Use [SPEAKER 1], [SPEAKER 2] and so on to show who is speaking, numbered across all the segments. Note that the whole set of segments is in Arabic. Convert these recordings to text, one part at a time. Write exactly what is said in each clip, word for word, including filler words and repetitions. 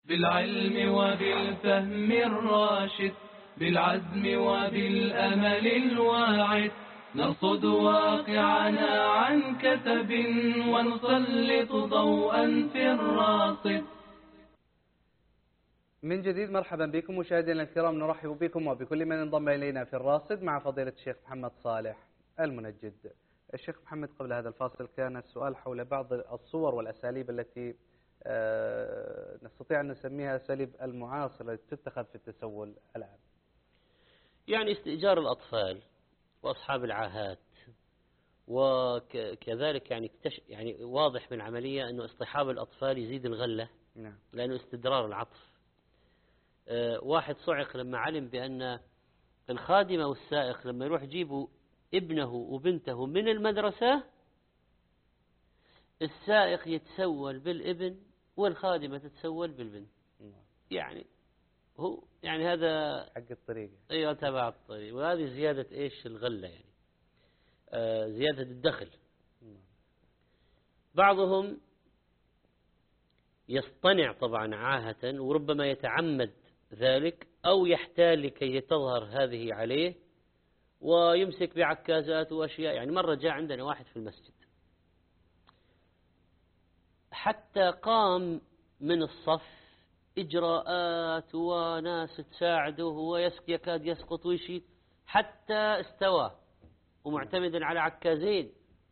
[SPEAKER 1] بالعلم وبالفهم الراشد، بالعزم وبالأمل الواعد، نرصد واقعنا عن كثب ونسلط ضوءا في الراصد.
[SPEAKER 2] من جديد مرحبا بكم مشاهدينا الكرام، نرحب بكم وبكل من انضم إلينا في الراصد مع فضيلة الشيخ محمد صالح المنجد. الشيخ محمد، قبل هذا الفاصل كان السؤال حول بعض الصور والأساليب التي آه نستطيع أن نسميها أساليب المعاصرة التي تتخذ في التسول الآن.
[SPEAKER 3] يعني استئجار الأطفال وأصحاب العاهات، وكذلك يعني يعني واضح من العملية أنه اصطحاب الأطفال يزيد الغلة.
[SPEAKER 2] نعم.
[SPEAKER 3] لأنه استدرار العطف. أه واحد صعق لما علم بأن الخادمة والسائق لما يروح يجيبوا ابنه وبنته من المدرسة، السائق يتسول بالابن والخادمة تتسول بالبنت. يعني هو يعني هذا
[SPEAKER 2] حق الطريق.
[SPEAKER 3] ايوه تبع الطريق، وهذه زيادة ايش الغلة يعني آه زيادة الدخل. بعضهم يصطنع طبعا عاهة وربما يتعمد ذلك أو يحتال لكي تظهر هذه عليه، ويمسك بعكازات وأشياء. يعني مرة جاء عندنا واحد في المسجد حتى قام من الصف إجراءات وناس تساعده ويكاد يسقط ويشي حتى استوى ومعتمدا على عكازين.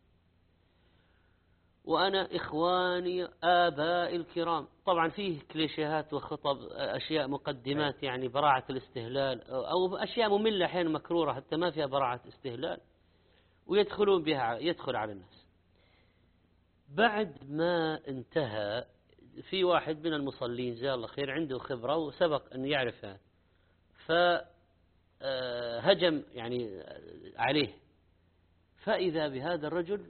[SPEAKER 3] وأنا إخواني آباء الكرام، طبعا فيه كليشيهات وخطب أشياء مقدمات يعني براعة الاستهلال أو أشياء مملة أحيانا مكرورة حتى ما فيها براعة استهلال، ويدخلون بها يدخل على الناس. بعد ما انتهى في واحد من المصلين جزاه الله خير عنده خبرة وسبق أن يعرفها، فهجم يعني عليه، فإذا بهذا الرجل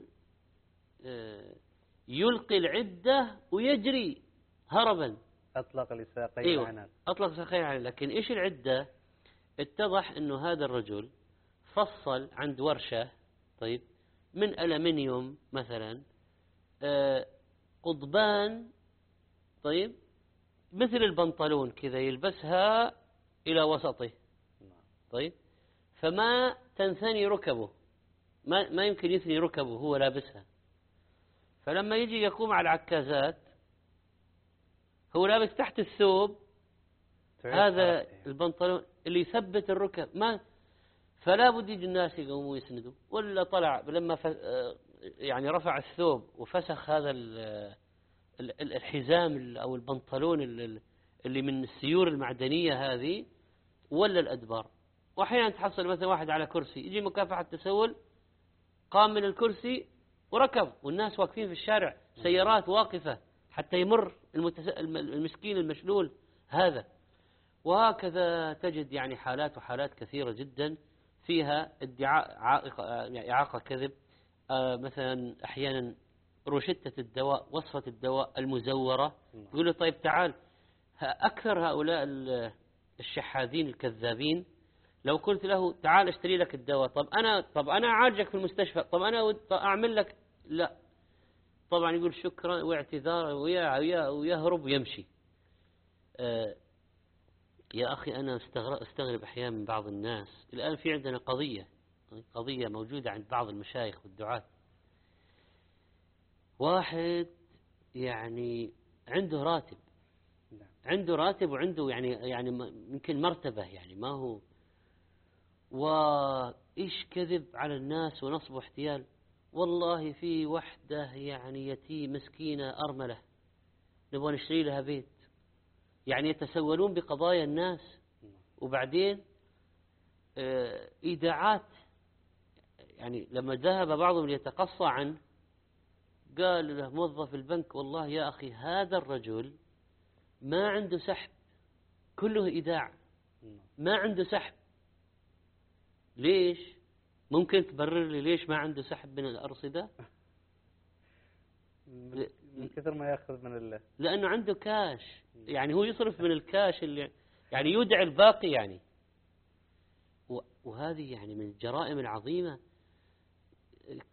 [SPEAKER 3] يلقي العدة ويجري هربا.
[SPEAKER 2] أطلق لساقين
[SPEAKER 3] أيوة.
[SPEAKER 2] عنان.
[SPEAKER 3] أطلق لساقين عنان. لكن إيش العدة؟ اتضح أنه هذا الرجل فصل عند ورشة طيب من ألمنيوم مثلا آه قضبان طيب مثل البنطلون كذا يلبسها إلى وسطه طيب، فما تنثني ركبه، ما, ما يمكن يثني ركبه هو لابسها. فلما يجي يقوم على العكازات هو لابس تحت الثوب هذا البنطلون اللي يثبت الركب، ما فلا بد يجي الناس يقوموا يسندوا. ولا طلع لما يعني رفع الثوب وفسخ هذا الحزام أو البنطلون اللي من السيور المعدنية هذه ولا الأدبار. وأحيانا تحصل مثلا واحد على كرسي يجي مكافحة تسول، قام من الكرسي وركب والناس واقفين في الشارع، سيارات واقفة حتى يمر المتس... المسكين المشلول هذا. وهكذا تجد يعني حالات وحالات كثيرة جدا فيها ادعاء إعاقة كذب. آه مثلا أحيانا روشتة الدواء وصفة الدواء المزورة، يقول له طيب تعال. أكثر هؤلاء الشحاذين الكذابين لو قلت له تعال اشتري لك الدواء، طب أنا طب أنا أعالجك في المستشفى، طب أنا أعمل لك، لا طبعا يقول شكرا واعتذار ويهرب ويمشي. آه يا أخي أنا استغرب أحيانا من بعض الناس. الآن في عندنا قضية قضية موجودة عند بعض المشايخ والدعاة، واحد يعني عنده راتب عنده راتب وعنده يعني يعني يمكن مرتبة يعني ما هو، وإيش كذب على الناس ونصب واحتيال. والله في وحدة يعني يتيم مسكينة أرملة نبغى نشتري لها بيت، يعني يتسولون بقضايا الناس. وبعدين آه إيداعات، يعني لما ذهب بعضهم ليتقصى عنه قال له موظف البنك والله يا أخي هذا الرجل ما عنده سحب، كله إيداع، ما عنده سحب. ليش؟ ممكن تبرر لي ليش ما عنده سحب من الأرصدة؟
[SPEAKER 2] من كثر ما يأخذ من الله،
[SPEAKER 3] لأنه عنده كاش، يعني هو يصرف من الكاش اللي يعني يودع الباقي يعني. وهذه يعني من الجرائم العظيمة،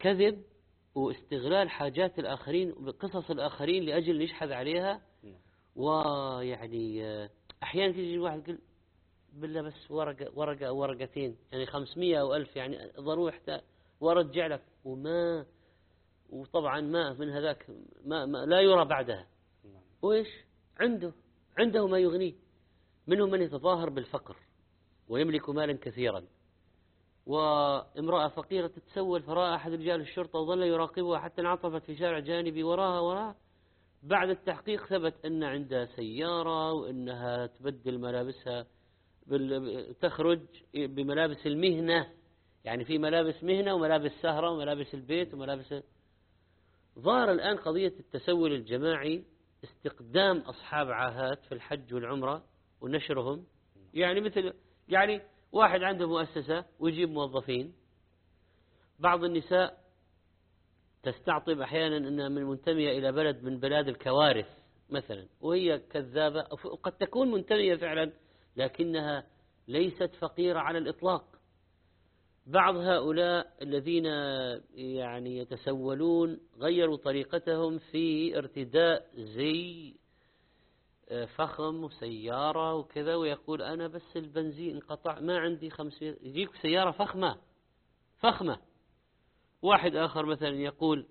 [SPEAKER 3] كذب واستغلال حاجات الآخرين بقصص الآخرين لأجل يشحذ عليها. ويعني أحيانا تيجي الواحد يقول بالله بس ورقة ورقة أو ورقتين يعني خمسمية أو ألف يعني ضروري حتى وارجع لك وما وطبعا ما من هذاك ما, ما لا يرى بعدها. وإيش عنده عنده ما يغنيه. منهم من يتظاهر بالفقر ويملك مالا كثيرا، وامرأة فقيرة تتسول فرأى أحد رجال الشرطة وظل يراقبها حتى انعطفت في شارع جانبي وراها وراها. بعد التحقيق ثبت أن عندها سيارة وأنها تبدل ملابسها تخرج بملابس المهنة، يعني في ملابس مهنة وملابس سهرة وملابس البيت وملابس. ظهر الآن قضية التسول الجماعي استقدام أصحاب عاهات في الحج والعمرة ونشرهم، يعني مثل يعني واحد عنده مؤسسة ويجيب موظفين. بعض النساء تستعطب أحيانا أنها من منتمية إلى بلد من بلاد الكوارث مثلا، وهي كذابة، وقد تكون منتمية فعلا لكنها ليست فقيرة على الإطلاق. بعض هؤلاء الذين يعني يتسولون غيروا طريقتهم في ارتداء زي فخم وسيارة وكذا، ويقول أنا بس البنزين انقطع ما عندي خمسين، يجيك سيارة فخمة فخمة. واحد آخر مثلا يقول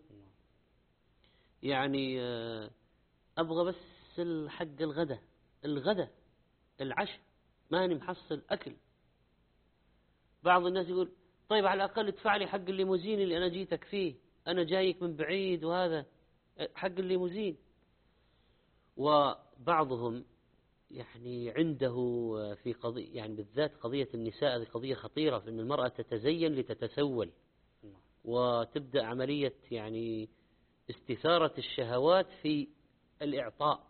[SPEAKER 3] يعني أبغى بس حق الغداء الغداء العشاء ماني محصل أكل. بعض الناس يقول طيب على الأقل ادفع لي حق الليموزين اللي أنا جيتك فيه، أنا جايك من بعيد وهذا حق الليموزين. وبعضهم يعني عنده في قضية يعني بالذات قضية النساء هذه قضية خطيرة، في أن المرأة تتزين لتتسول وتبدأ عملية يعني استثارة الشهوات في الإعطاء.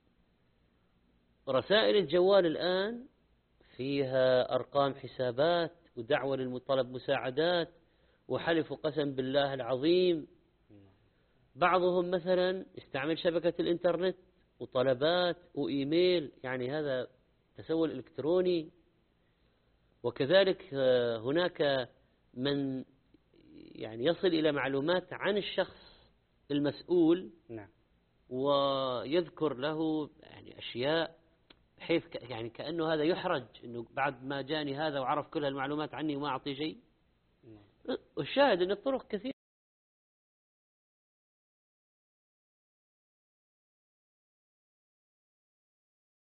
[SPEAKER 3] رسائل الجوال الآن فيها أرقام حسابات ودعوة للمطلب مساعدات وحلف قسم بالله العظيم. بعضهم مثلا يستعمل شبكة الإنترنت وطلبات وإيميل، يعني هذا تسول إلكتروني. وكذلك هناك من يعني يصل إلى معلومات عن الشخص المسؤول
[SPEAKER 2] نعم.
[SPEAKER 3] ويذكر له يعني أشياء بحيث يعني كأنه هذا يحرج أنه بعد ما جاني هذا وعرف كل المعلومات عني وما أعطي شيء. والشاهد أن الطرق كثيرة.